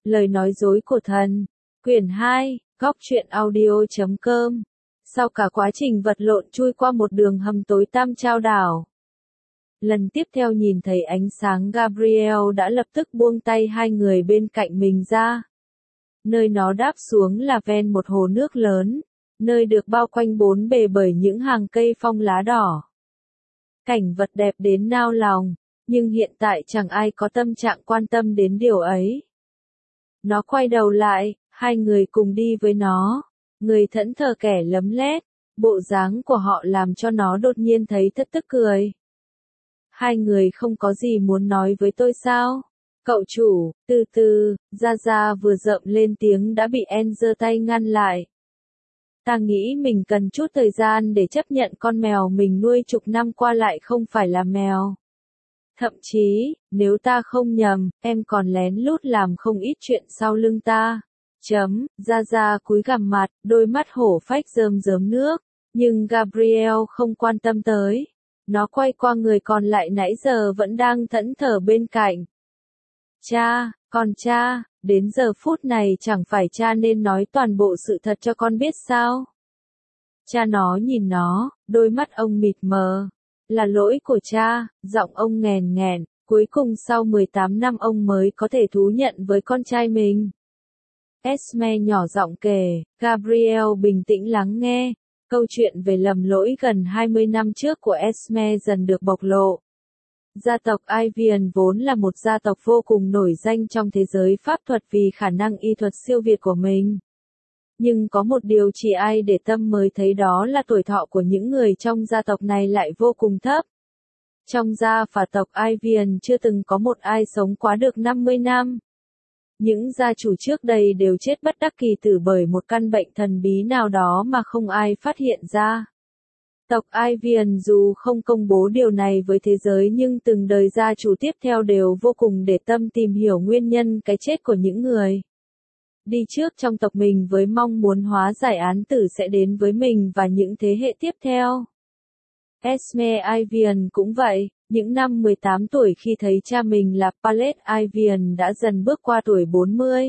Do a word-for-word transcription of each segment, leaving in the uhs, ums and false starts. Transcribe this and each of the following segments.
Lời nói dối của thần. Quyển hai, góc truyện audio chấm com. Sau cả quá trình vật lộn chui qua một đường hầm tối tăm trao đảo. Lần tiếp theo nhìn thấy ánh sáng, Gabriel đã lập tức buông tay hai người bên cạnh mình ra. Nơi nó đáp xuống là ven một hồ nước lớn, nơi được bao quanh bốn bề bởi những hàng cây phong lá đỏ. Cảnh vật đẹp đến nao lòng, nhưng hiện tại chẳng ai có tâm trạng quan tâm đến điều ấy. Nó quay đầu lại, hai người cùng đi với nó, người thẫn thờ kẻ lấm lét, bộ dáng của họ làm cho nó đột nhiên thấy thất tức cười. Hai người không có gì muốn nói với tôi sao? Cậu chủ, từ từ, Gia Gia vừa rợm lên tiếng đã bị En giơ tay ngăn lại. Ta nghĩ mình cần chút thời gian để chấp nhận con mèo mình nuôi chục năm qua lại không phải là mèo. Thậm chí, nếu ta không nhầm, em còn lén lút làm không ít chuyện sau lưng ta. Chấm, Gia Gia cúi gằm mặt, đôi mắt hổ phách rơm rớm nước, nhưng Gabriel không quan tâm tới. Nó quay qua người còn lại nãy giờ vẫn đang thẫn thờ bên cạnh. Cha, con cha, đến giờ phút này chẳng phải cha nên nói toàn bộ sự thật cho con biết sao? Cha nó nhìn nó, đôi mắt ông mịt mờ. Là lỗi của cha, giọng ông nghèn nghẹn, cuối cùng sau mười tám năm ông mới có thể thú nhận với con trai mình. Esme nhỏ giọng kể, Gabriel bình tĩnh lắng nghe. Câu chuyện về lầm lỗi gần hai mươi năm trước của Esme dần được bộc lộ. Gia tộc Ivian vốn là một gia tộc vô cùng nổi danh trong thế giới pháp thuật vì khả năng y thuật siêu việt của mình. Nhưng có một điều chỉ ai để tâm mới thấy, đó là tuổi thọ của những người trong gia tộc này lại vô cùng thấp. Trong gia phả tộc Ivian chưa từng có một ai sống quá được năm mươi năm. Những gia chủ trước đây đều chết bất đắc kỳ tử bởi một căn bệnh thần bí nào đó mà không ai phát hiện ra. Tộc Ivian dù không công bố điều này với thế giới nhưng từng đời gia chủ tiếp theo đều vô cùng để tâm tìm hiểu nguyên nhân cái chết của những người đi trước trong tộc mình với mong muốn hóa giải án tử sẽ đến với mình và những thế hệ tiếp theo. Esme Ivian cũng vậy, những năm mười tám tuổi khi thấy cha mình là Pallet Ivian đã dần bước qua tuổi bốn mươi.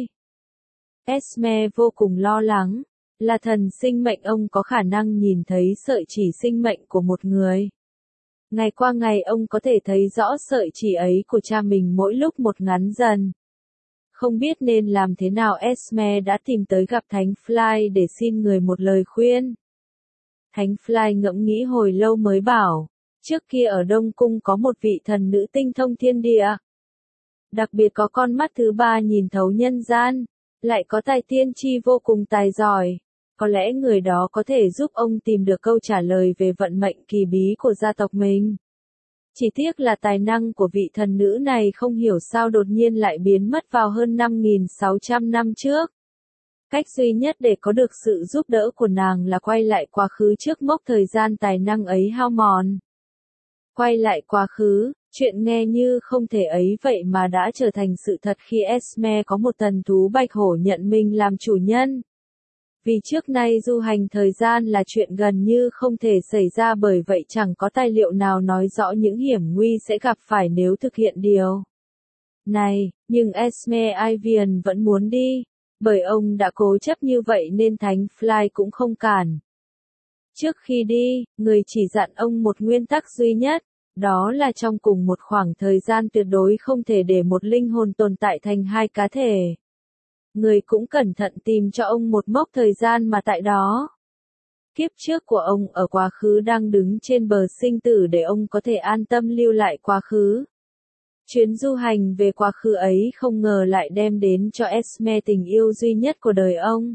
Esme vô cùng lo lắng, là thần sinh mệnh ông có khả năng nhìn thấy sợi chỉ sinh mệnh của một người. Ngày qua ngày ông có thể thấy rõ sợi chỉ ấy của cha mình mỗi lúc một ngắn dần. Không biết nên làm thế nào, Esme đã tìm tới gặp Thánh Fly để xin người một lời khuyên. Thánh Fly ngẫm nghĩ hồi lâu mới bảo, trước kia ở Đông Cung có một vị thần nữ tinh thông thiên địa. Đặc biệt có con mắt thứ ba nhìn thấu nhân gian, lại có tài tiên tri vô cùng tài giỏi. Có lẽ người đó có thể giúp ông tìm được câu trả lời về vận mệnh kỳ bí của gia tộc mình. Chỉ tiếc là tài năng của vị thần nữ này không hiểu sao đột nhiên lại biến mất vào hơn năm nghìn sáu trăm năm trước. Cách duy nhất để có được sự giúp đỡ của nàng là quay lại quá khứ trước mốc thời gian tài năng ấy hao mòn. Quay lại quá khứ, chuyện nghe như không thể ấy vậy mà đã trở thành sự thật khi Esme có một thần thú bạch hổ nhận mình làm chủ nhân. Vì trước nay du hành thời gian là chuyện gần như không thể xảy ra, bởi vậy chẳng có tài liệu nào nói rõ những hiểm nguy sẽ gặp phải nếu thực hiện điều này, nhưng Esme Ivian vẫn muốn đi, bởi ông đã cố chấp như vậy nên Thánh Fly cũng không cản. Trước khi đi, người chỉ dặn ông một nguyên tắc duy nhất, đó là trong cùng một khoảng thời gian tuyệt đối không thể để một linh hồn tồn tại thành hai cá thể. Người cũng cẩn thận tìm cho ông một mốc thời gian mà tại đó. Kiếp trước của ông ở quá khứ đang đứng trên bờ sinh tử để ông có thể an tâm lưu lại quá khứ. Chuyến du hành về quá khứ ấy không ngờ lại đem đến cho Esme tình yêu duy nhất của đời ông.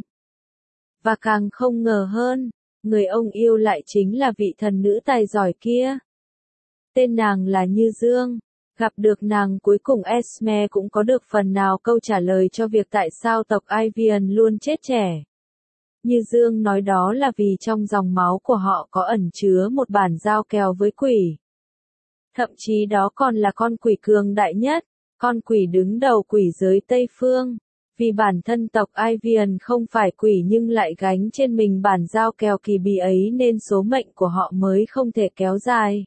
Và càng không ngờ hơn, người ông yêu lại chính là vị thần nữ tài giỏi kia. Tên nàng là Như Dương. Gặp được nàng cuối cùng Esme cũng có được phần nào câu trả lời cho việc tại sao tộc Ivian luôn chết trẻ. Như Dương nói đó là vì trong dòng máu của họ có ẩn chứa một bản giao kèo với quỷ. Thậm chí đó còn là con quỷ cường đại nhất, con quỷ đứng đầu quỷ giới Tây Phương. Vì bản thân tộc Ivian không phải quỷ nhưng lại gánh trên mình bản giao kèo kỳ bí ấy nên số mệnh của họ mới không thể kéo dài.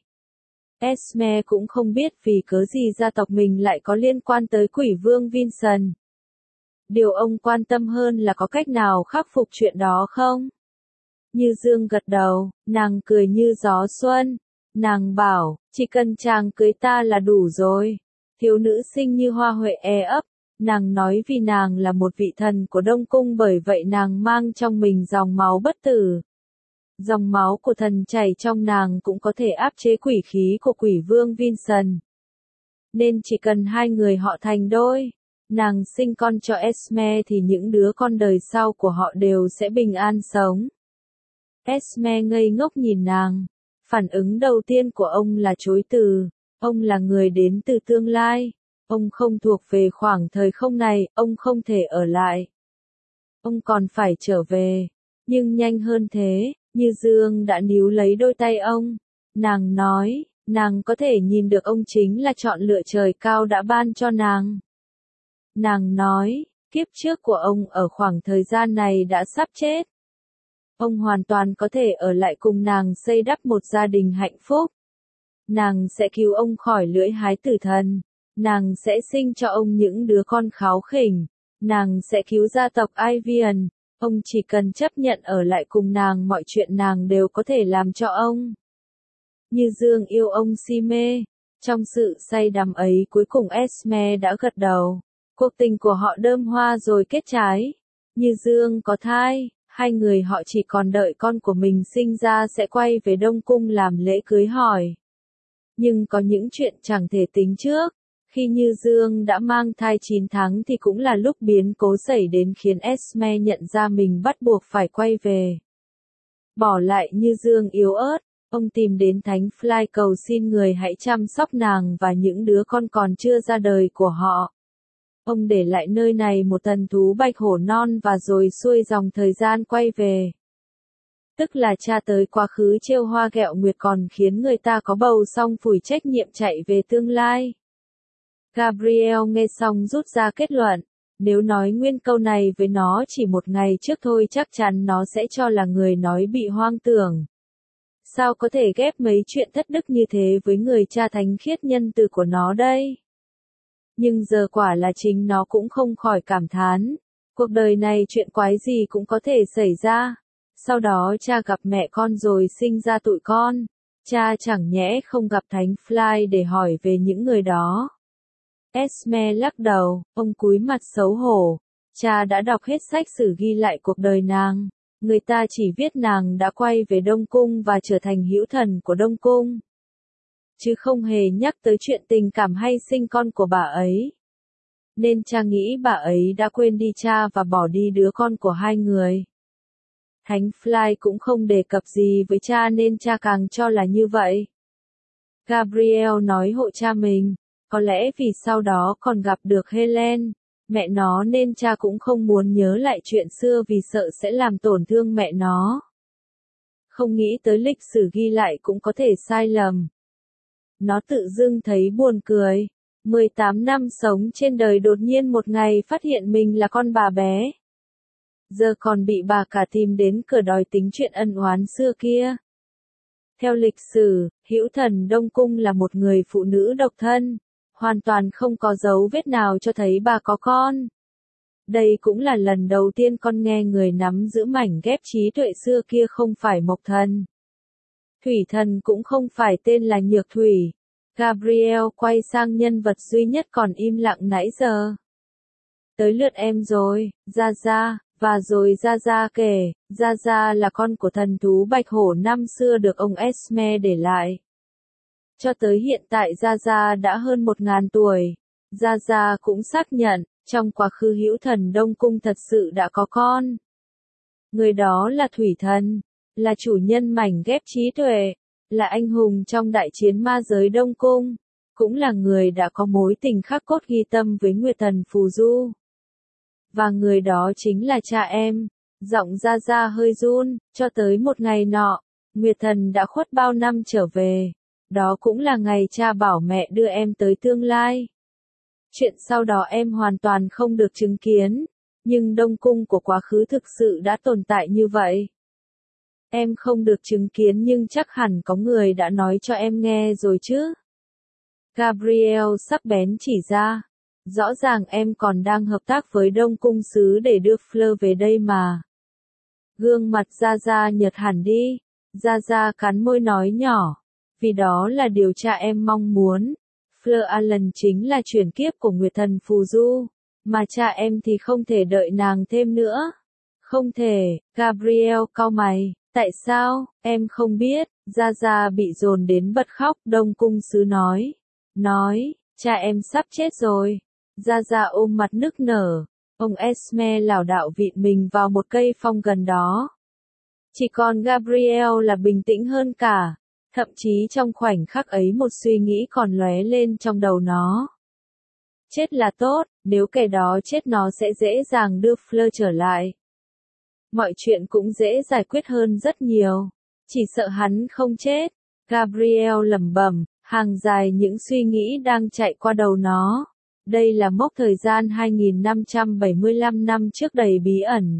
Esme cũng không biết vì cớ gì gia tộc mình lại có liên quan tới quỷ vương Vincent. Điều ông quan tâm hơn là có cách nào khắc phục chuyện đó không? Như Dương gật đầu, nàng cười như gió xuân. Nàng bảo, chỉ cần chàng cưới ta là đủ rồi. Thiếu nữ xinh như hoa huệ e ấp. Nàng nói vì nàng là một vị thần của Đông Cung, bởi vậy nàng mang trong mình dòng máu bất tử. Dòng máu của thần chảy trong nàng cũng có thể áp chế quỷ khí của quỷ vương Vincent. Nên chỉ cần hai người họ thành đôi, nàng sinh con cho Esme thì những đứa con đời sau của họ đều sẽ bình an sống. Esme ngây ngốc nhìn nàng. Phản ứng đầu tiên của ông là chối từ. Ông là người đến từ tương lai. Ông không thuộc về khoảng thời không này, ông không thể ở lại. Ông còn phải trở về. Nhưng nhanh hơn thế, Như Dương đã níu lấy đôi tay ông. Nàng nói, nàng có thể nhìn được ông chính là chọn lựa trời cao đã ban cho nàng. Nàng nói, kiếp trước của ông ở khoảng thời gian này đã sắp chết. Ông hoàn toàn có thể ở lại cùng nàng xây đắp một gia đình hạnh phúc. Nàng sẽ cứu ông khỏi lưỡi hái tử thần. Nàng sẽ sinh cho ông những đứa con kháu khỉnh. Nàng sẽ cứu gia tộc Ivian. Ông chỉ cần chấp nhận ở lại cùng nàng, mọi chuyện nàng đều có thể làm cho ông. Như Dương yêu ông si mê. Trong sự say đắm ấy cuối cùng Esme đã gật đầu. Cuộc tình của họ đơm hoa rồi kết trái. Như Dương có thai. Hai người họ chỉ còn đợi con của mình sinh ra sẽ quay về Đông Cung làm lễ cưới hỏi. Nhưng có những chuyện chẳng thể tính trước. Khi Như Dương đã mang thai chín tháng thì cũng là lúc biến cố xảy đến khiến Esme nhận ra mình bắt buộc phải quay về. Bỏ lại Như Dương yếu ớt, ông tìm đến Thánh Fly cầu xin người hãy chăm sóc nàng và những đứa con còn chưa ra đời của họ. Ông để lại nơi này một thần thú bạch hổ non và rồi xuôi dòng thời gian quay về. Tức là cha tới quá khứ trêu hoa ghẹo nguyệt còn khiến người ta có bầu xong phủi trách nhiệm chạy về tương lai. Gabriel nghe xong rút ra kết luận, nếu nói nguyên câu này với nó chỉ một ngày trước thôi chắc chắn nó sẽ cho là người nói bị hoang tưởng. Sao có thể ghép mấy chuyện thất đức như thế với người cha thánh khiết nhân từ của nó đây? Nhưng giờ quả là chính nó cũng không khỏi cảm thán. Cuộc đời này chuyện quái gì cũng có thể xảy ra. Sau đó cha gặp mẹ con rồi sinh ra tụi con. Cha chẳng nhẽ không gặp Thánh Fly để hỏi về những người đó. Esme lắc đầu, ông cúi mặt xấu hổ. Cha đã đọc hết sách sử ghi lại cuộc đời nàng. Người ta chỉ viết nàng đã quay về Đông Cung và trở thành hữu thần của Đông Cung. Chứ không hề nhắc tới chuyện tình cảm hay sinh con của bà ấy. Nên cha nghĩ bà ấy đã quên đi cha và bỏ đi đứa con của hai người. Thánh Fly cũng không đề cập gì với cha nên cha càng cho là như vậy. Gabriel nói hộ cha mình, có lẽ vì sau đó còn gặp được Helen, mẹ nó nên cha cũng không muốn nhớ lại chuyện xưa vì sợ sẽ làm tổn thương mẹ nó. Không nghĩ tới lịch sử ghi lại cũng có thể sai lầm. Nó tự dưng thấy buồn cười. mười tám năm sống trên đời đột nhiên một ngày phát hiện mình là con bà bé. Giờ còn bị bà cả tìm đến cửa đòi tính chuyện ân oán xưa kia. Theo lịch sử, hữu thần Đông Cung là một người phụ nữ độc thân. Hoàn toàn không có dấu vết nào cho thấy bà có con. Đây cũng là lần đầu tiên con nghe người nắm giữ mảnh ghép trí tuệ xưa kia không phải Mộc Thần. Thủy Thần cũng không phải tên là Nhược Thủy. Gabriel quay sang nhân vật duy nhất còn im lặng nãy giờ. Tới lượt em rồi, Gia Gia, và rồi Gia Gia kể, Gia Gia là con của thần thú bạch hổ năm xưa được ông Esme để lại. Cho tới hiện tại Gia Gia đã hơn một ngàn tuổi. Gia Gia cũng xác nhận, trong quá khứ hữu thần Đông Cung thật sự đã có con. Người đó là Thủy Thần, là chủ nhân mảnh ghép trí tuệ, là anh hùng trong đại chiến ma giới Đông Cung, cũng là người đã có mối tình khắc cốt ghi tâm với Nguyệt Thần Phù Du. Và người đó chính là cha em. Giọng Gia Gia hơi run, cho tới một ngày nọ, Nguyệt Thần đã khuất bao năm trở về. Đó cũng là ngày cha bảo mẹ đưa em tới tương lai. Chuyện sau đó em hoàn toàn không được chứng kiến, nhưng Đông Cung của quá khứ thực sự đã tồn tại như vậy. Em không được chứng kiến nhưng chắc hẳn có người đã nói cho em nghe rồi chứ. Gabriel sắc bén chỉ ra, Rõ ràng em còn đang hợp tác với Đông Cung Sứ để đưa Fleur về đây mà. Gương mặt Gia Gia nhợt hẳn đi. Gia Gia cắn môi nói nhỏ. Vì đó là điều cha em mong muốn. Fleur Allen chính là chuyển kiếp của Nguyệt Thần Phù Du. Mà cha em thì không thể đợi nàng thêm nữa. Không thể, Gabriel cau mày. Tại sao, em không biết. Gia Gia bị dồn đến bật khóc. Đông Cung Sứ nói. Nói, cha em sắp chết rồi. Gia Gia ôm mặt nức nở. Ông Esme lảo đảo vịn mình vào một cây phong gần đó. Chỉ còn Gabriel là bình tĩnh hơn cả. Thậm chí trong khoảnh khắc ấy một suy nghĩ còn lóe lên trong đầu nó. Chết là tốt, nếu kẻ đó chết nó sẽ dễ dàng đưa Fleur trở lại. Mọi chuyện cũng dễ giải quyết hơn rất nhiều. Chỉ sợ hắn không chết. Gabriel lẩm bẩm, hàng dài những suy nghĩ đang chạy qua đầu nó. Đây là mốc thời gian hai nghìn năm trăm bảy mươi lăm năm trước đầy bí ẩn.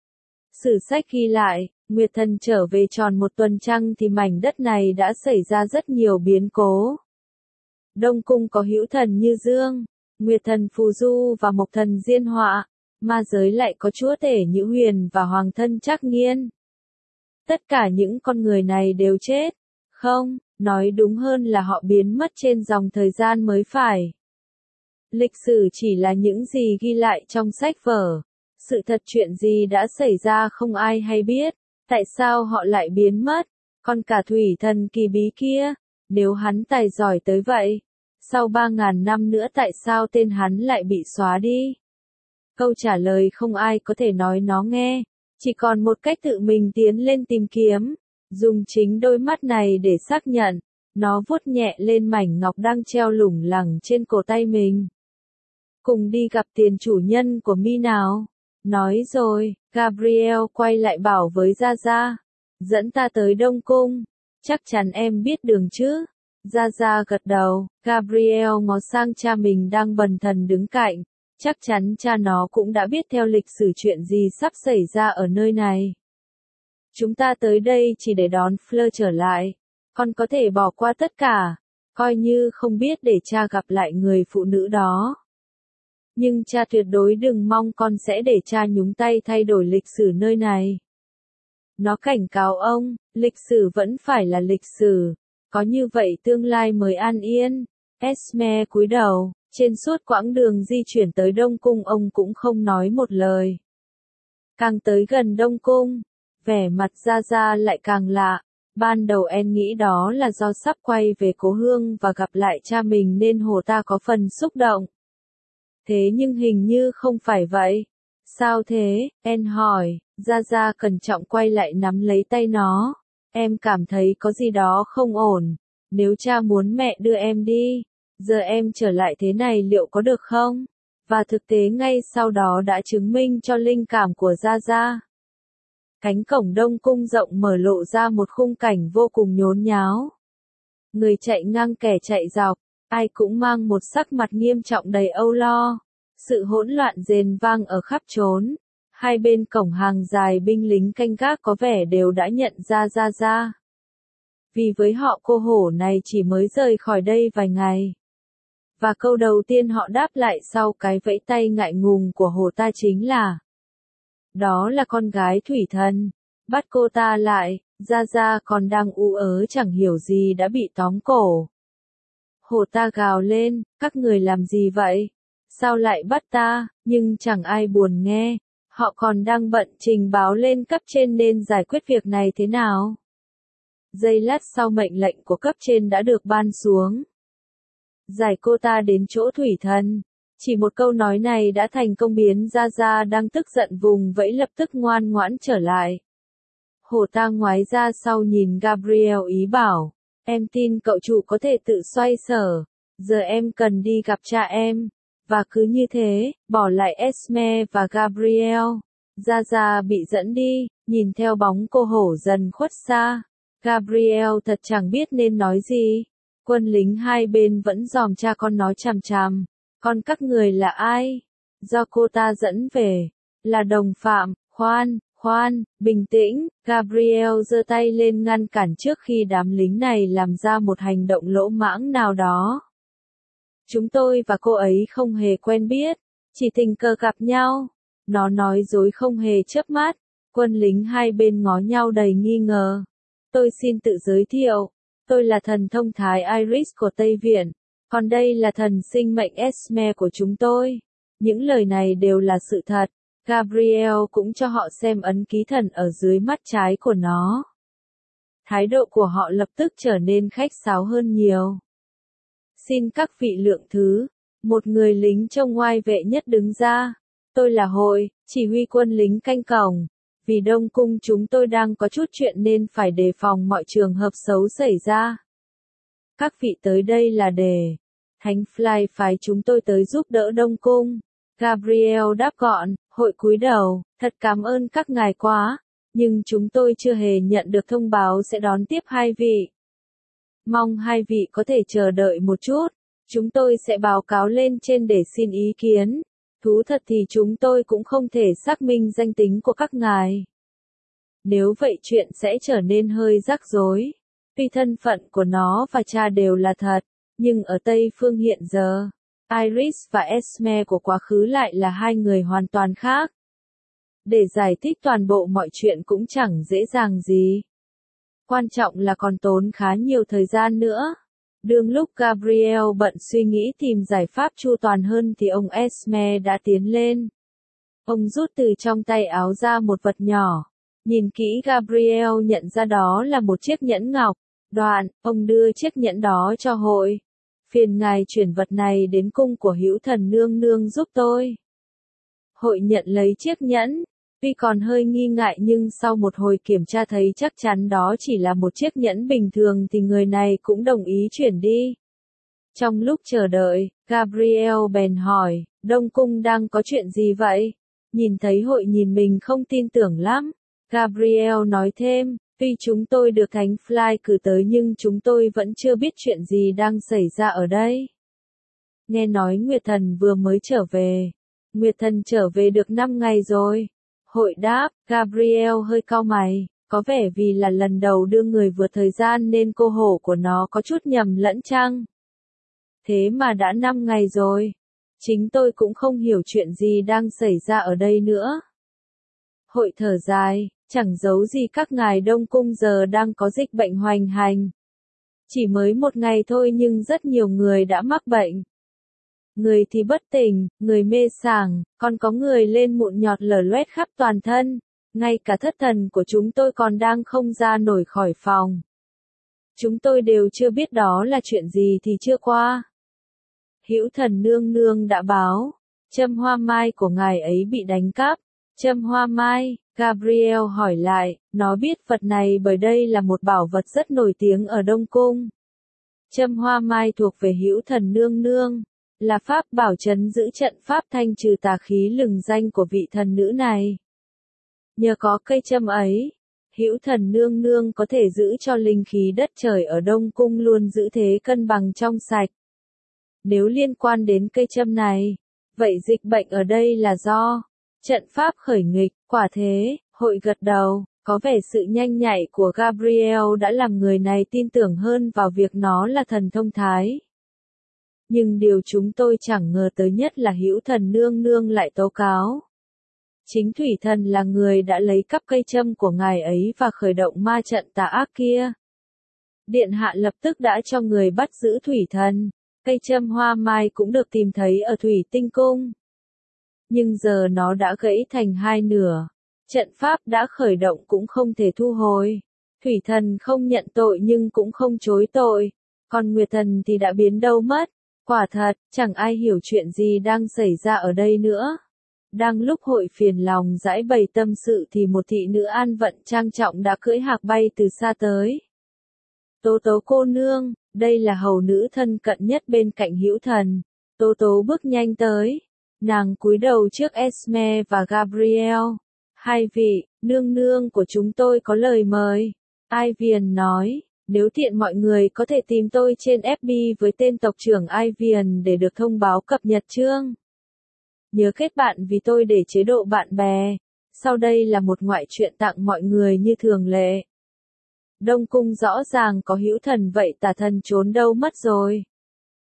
Sử sách ghi lại, Nguyệt Thần trở về tròn một tuần trăng thì mảnh đất này đã xảy ra rất nhiều biến cố. Đông Cung có hữu thần Như Dương, Nguyệt Thần Phù Du và Mộc Thần Diên Họa, ma giới lại có chúa tể Nhữ Huyền và hoàng thân Trác Nghiên. Tất cả những con người này đều chết. Không, nói đúng hơn là họ biến mất trên dòng thời gian mới phải. Lịch sử chỉ là những gì ghi lại trong sách vở. Sự thật chuyện gì đã xảy ra không ai hay biết. Tại sao họ lại biến mất? Còn cả thủy thần kỳ bí kia, nếu hắn tài giỏi tới vậy, sau ba ngàn năm nữa tại sao tên hắn lại bị xóa đi? Câu trả lời không ai có thể nói nó nghe, chỉ còn một cách tự mình tiến lên tìm kiếm, dùng chính đôi mắt này để xác nhận. Nó vuốt nhẹ lên mảnh ngọc đang treo lủng lẳng trên cổ tay mình. Cùng đi gặp tiền chủ nhân của mi nào. Nói rồi, Gabriel quay lại bảo với Gia Gia. Dẫn ta tới Đông Cung. Chắc chắn em biết đường chứ? Gia Gia gật đầu, Gabriel ngó sang cha mình đang bần thần đứng cạnh. Chắc chắn cha nó cũng đã biết theo lịch sử chuyện gì sắp xảy ra ở nơi này. Chúng ta tới đây chỉ để đón Fleur trở lại. Con có thể bỏ qua tất cả, coi như không biết để cha gặp lại người phụ nữ đó. Nhưng cha tuyệt đối đừng mong con sẽ để cha nhúng tay thay đổi lịch sử nơi này. Nó cảnh cáo ông, lịch sử vẫn phải là lịch sử. Có như vậy tương lai mới an yên. Esme cúi đầu, trên suốt quãng đường di chuyển tới Đông Cung ông cũng không nói một lời. Càng tới gần Đông Cung, vẻ mặt Gia Gia lại càng lạ. Ban đầu em nghĩ đó là do sắp quay về cố hương và gặp lại cha mình nên hồ ta có phần xúc động. Thế nhưng hình như không phải vậy. Sao thế? Em hỏi. Gia Gia cẩn trọng quay lại nắm lấy tay nó. Em cảm thấy có gì đó không ổn. Nếu cha muốn mẹ đưa em đi, giờ em trở lại thế này liệu có được không? Và thực tế ngay sau đó đã chứng minh cho linh cảm của Gia Gia. Cánh cổng Đông Cung rộng mở lộ ra một khung cảnh vô cùng nhốn nháo. Người chạy ngang kẻ chạy dọc, ai cũng mang một sắc mặt nghiêm trọng đầy âu lo. Sự hỗn loạn rền vang ở khắp chốn. Hai bên cổng hàng dài binh lính canh gác có vẻ đều đã nhận ra Gia Gia. Vì với họ cô hổ này chỉ mới rời khỏi đây vài ngày. Và câu đầu tiên họ đáp lại sau cái vẫy tay ngại ngùng của hổ ta chính là: đó là con gái thủy thần. Bắt cô ta lại. Gia Gia còn đang ú ớ chẳng hiểu gì đã bị tóm cổ. Hổ ta gào lên, các người làm gì vậy? Sao lại bắt ta? Nhưng chẳng ai buồn nghe. Họ còn đang bận trình báo lên cấp trên nên giải quyết việc này thế nào? Giây lát sau mệnh lệnh của cấp trên đã được ban xuống. Giải cô ta đến chỗ thủy thần. Chỉ một câu nói này đã thành công biến Gia Gia đang tức giận vùng vẫy lập tức ngoan ngoãn trở lại. Hổ ta ngoái ra sau nhìn Gabriel ý bảo, em tin cậu chủ có thể tự xoay sở, giờ em cần đi gặp cha em. Và cứ như thế, bỏ lại Esme và Gabriel. Gia Gia bị dẫn đi, nhìn theo bóng cô hổ dần khuất xa. Gabriel thật chẳng biết nên nói gì. Quân lính hai bên vẫn dòm cha con nó chằm chằm. Còn các người là ai? Do cô ta dẫn về. Là đồng phạm. Khoan, khoan, bình tĩnh. Gabriel giơ tay lên ngăn cản trước khi đám lính này làm ra một hành động lỗ mãng nào đó. Chúng tôi và cô ấy không hề quen biết, chỉ tình cờ gặp nhau. Nó nói dối không hề chớp mắt. Quân lính hai bên ngó nhau đầy nghi ngờ. Tôi xin tự giới thiệu. Tôi là thần thông thái Iris của Tây Viện. Còn đây là thần sinh mệnh Esme của chúng tôi. Những lời này đều là sự thật. Gabriel cũng cho họ xem ấn ký thần ở dưới mắt trái của nó. Thái độ của họ lập tức trở nên khách sáo hơn nhiều. Xin các vị lượng thứ. Một người lính trông oai vệ nhất đứng ra. Tôi là Hội, chỉ huy quân lính canh cổng. Vì Đông Cung chúng tôi đang có chút chuyện nên phải đề phòng mọi trường hợp xấu xảy ra. Các vị tới đây là để Thánh Fly phái chúng tôi tới giúp đỡ Đông Cung. Gabriel đáp gọn, Hội cúi đầu, thật cảm ơn các ngài quá, nhưng chúng tôi chưa hề nhận được thông báo sẽ đón tiếp hai vị. Mong hai vị có thể chờ đợi một chút, chúng tôi sẽ báo cáo lên trên để xin ý kiến. Thú thật thì chúng tôi cũng không thể xác minh danh tính của các ngài. Nếu vậy chuyện sẽ trở nên hơi rắc rối. Tuy thân phận của nó và cha đều là thật, nhưng ở Tây Phương hiện giờ, Iris và Esme của quá khứ lại là hai người hoàn toàn khác. Để giải thích toàn bộ mọi chuyện cũng chẳng dễ dàng gì. Quan trọng là còn tốn khá nhiều thời gian nữa. Đương lúc Gabriel bận suy nghĩ tìm giải pháp chu toàn hơn thì ông Esme đã tiến lên. Ông rút từ trong tay áo ra một vật nhỏ. Nhìn kỹ Gabriel nhận ra đó là một chiếc nhẫn ngọc. Đoạn, ông đưa chiếc nhẫn đó cho Hội. Phiền ngài chuyển vật này đến cung của Hữu Thần Nương Nương giúp tôi. Hội nhận lấy chiếc nhẫn. Tuy còn hơi nghi ngại nhưng sau một hồi kiểm tra thấy chắc chắn đó chỉ là một chiếc nhẫn bình thường thì người này cũng đồng ý chuyển đi. Trong lúc chờ đợi, Gabriel bèn hỏi, Đông Cung đang có chuyện gì vậy? Nhìn thấy Hội nhìn mình không tin tưởng lắm. Gabriel nói thêm, tuy chúng tôi được Thánh Fly cử tới nhưng chúng tôi vẫn chưa biết chuyện gì đang xảy ra ở đây. Nghe nói Nguyệt Thần vừa mới trở về. Nguyệt Thần trở về được năm ngày rồi. Hội đáp, Gabriel hơi cau mày, có vẻ vì là lần đầu đưa người vượt thời gian nên cô hổ của nó có chút nhầm lẫn chăng? Thế mà đã năm ngày rồi. Chính tôi cũng không hiểu chuyện gì đang xảy ra ở đây nữa. Hội thở dài, chẳng giấu gì các ngài Đông Cung giờ đang có dịch bệnh hoành hành. Chỉ mới một ngày thôi nhưng rất nhiều người đã mắc bệnh. Người thì bất tỉnh, người mê sảng, còn có người lên mụn nhọt lở loét khắp toàn thân. Ngay cả thất thần của chúng tôi còn đang không ra nổi khỏi phòng. Chúng tôi đều chưa biết đó là chuyện gì thì chưa qua. Hữu Thần Nương Nương đã báo, châm hoa mai của ngài ấy bị đánh cắp. Châm hoa mai, Gabriel hỏi lại, nó biết vật này bởi đây là một bảo vật rất nổi tiếng ở Đông Cung. Châm hoa mai thuộc về Hữu Thần Nương Nương, là pháp bảo trấn giữ trận pháp thanh trừ tà khí lừng danh của vị thần nữ này. Nhờ có cây châm ấy, Hữu Thần Nương Nương có thể giữ cho linh khí đất trời ở Đông Cung luôn giữ thế cân bằng trong sạch. Nếu liên quan đến cây châm này, vậy dịch bệnh ở đây là do trận pháp khởi nghịch, quả thế. Hội gật đầu, có vẻ sự nhanh nhạy của Gabriel đã làm người này tin tưởng hơn vào việc nó là thần thông thái. Nhưng điều chúng tôi chẳng ngờ tới nhất là Hữu Thần Nương Nương lại tố cáo. Chính Thủy Thần là người đã lấy cắp cây châm của ngài ấy và khởi động ma trận tà ác kia. Điện hạ lập tức đã cho người bắt giữ Thủy Thần. Cây châm hoa mai cũng được tìm thấy ở Thủy Tinh Cung. Nhưng giờ nó đã gãy thành hai nửa. Trận pháp đã khởi động cũng không thể thu hồi. Thủy Thần không nhận tội nhưng cũng không chối tội. Còn Nguyệt Thần thì đã biến đâu mất. Quả thật, chẳng ai hiểu chuyện gì đang xảy ra ở đây nữa. Đang lúc Hội phiền lòng giải bày tâm sự thì một thị nữ an vận trang trọng đã cưỡi hạc bay từ xa tới. Tố Tố cô nương, đây là hầu nữ thân cận nhất bên cạnh Hữu Thần. Tố Tố bước nhanh tới. Nàng cúi đầu trước Esme và Gabriel. Hai vị, nương nương của chúng tôi có lời mời. Ivian nói, nếu tiện mọi người có thể tìm tôi trên ép bê với tên tộc trưởng Ivian để được thông báo cập nhật chương. Nhớ kết bạn vì tôi để chế độ bạn bè. Sau đây là một ngoại truyện tặng mọi người như thường lệ. Đông Cung rõ ràng có Hữu Thần vậy tà thần trốn đâu mất rồi.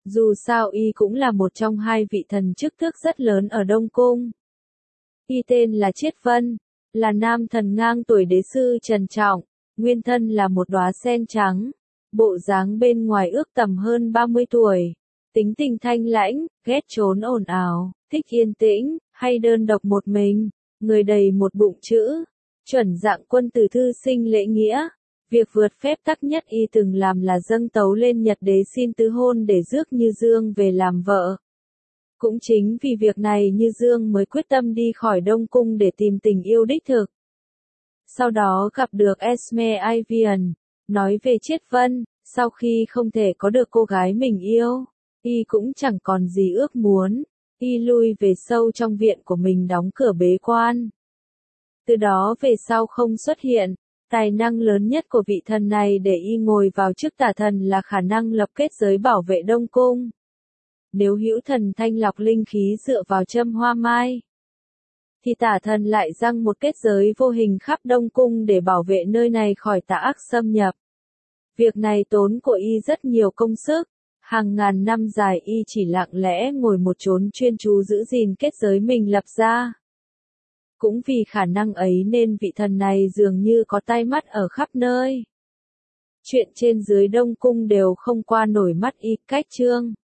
Dù sao y cũng là một trong hai vị thần chức tước rất lớn ở Đông Cung. Y tên là Chiết Vân, là nam thần ngang tuổi đế sư Trần Trọng, nguyên thân là một đóa sen trắng, bộ dáng bên ngoài ước tầm hơn ba mươi tuổi, tính tình thanh lãnh, ghét trốn ồn ào, thích yên tĩnh, hay đơn độc một mình, người đầy một bụng chữ, chuẩn dạng quân tử thư sinh lễ nghĩa. Việc vượt phép tắc nhất y từng làm là dâng tấu lên Nhật đế xin tứ hôn để rước Như Dương về làm vợ. Cũng chính vì việc này Như Dương mới quyết tâm đi khỏi Đông Cung để tìm tình yêu đích thực. Sau đó gặp được Esme Ivian, nói về Chiết Vân, sau khi không thể có được cô gái mình yêu, y cũng chẳng còn gì ước muốn, y lui về sâu trong viện của mình đóng cửa bế quan. Từ đó về sau không xuất hiện. Tài năng lớn nhất của vị thần này để y ngồi vào chức tả thần là khả năng lập kết giới bảo vệ Đông Cung. Nếu hữu thần thanh lọc linh khí dựa vào châm hoa mai, thì tả thần lại răng một kết giới vô hình khắp Đông Cung để bảo vệ nơi này khỏi tà ác xâm nhập. Việc này tốn của y rất nhiều công sức, hàng ngàn năm dài y chỉ lặng lẽ ngồi một chốn chuyên chú giữ gìn kết giới mình lập ra. Cũng vì khả năng ấy nên vị thần này dường như có tai mắt ở khắp nơi. Chuyện trên dưới Đông Cung đều không qua nổi mắt y. Cách chương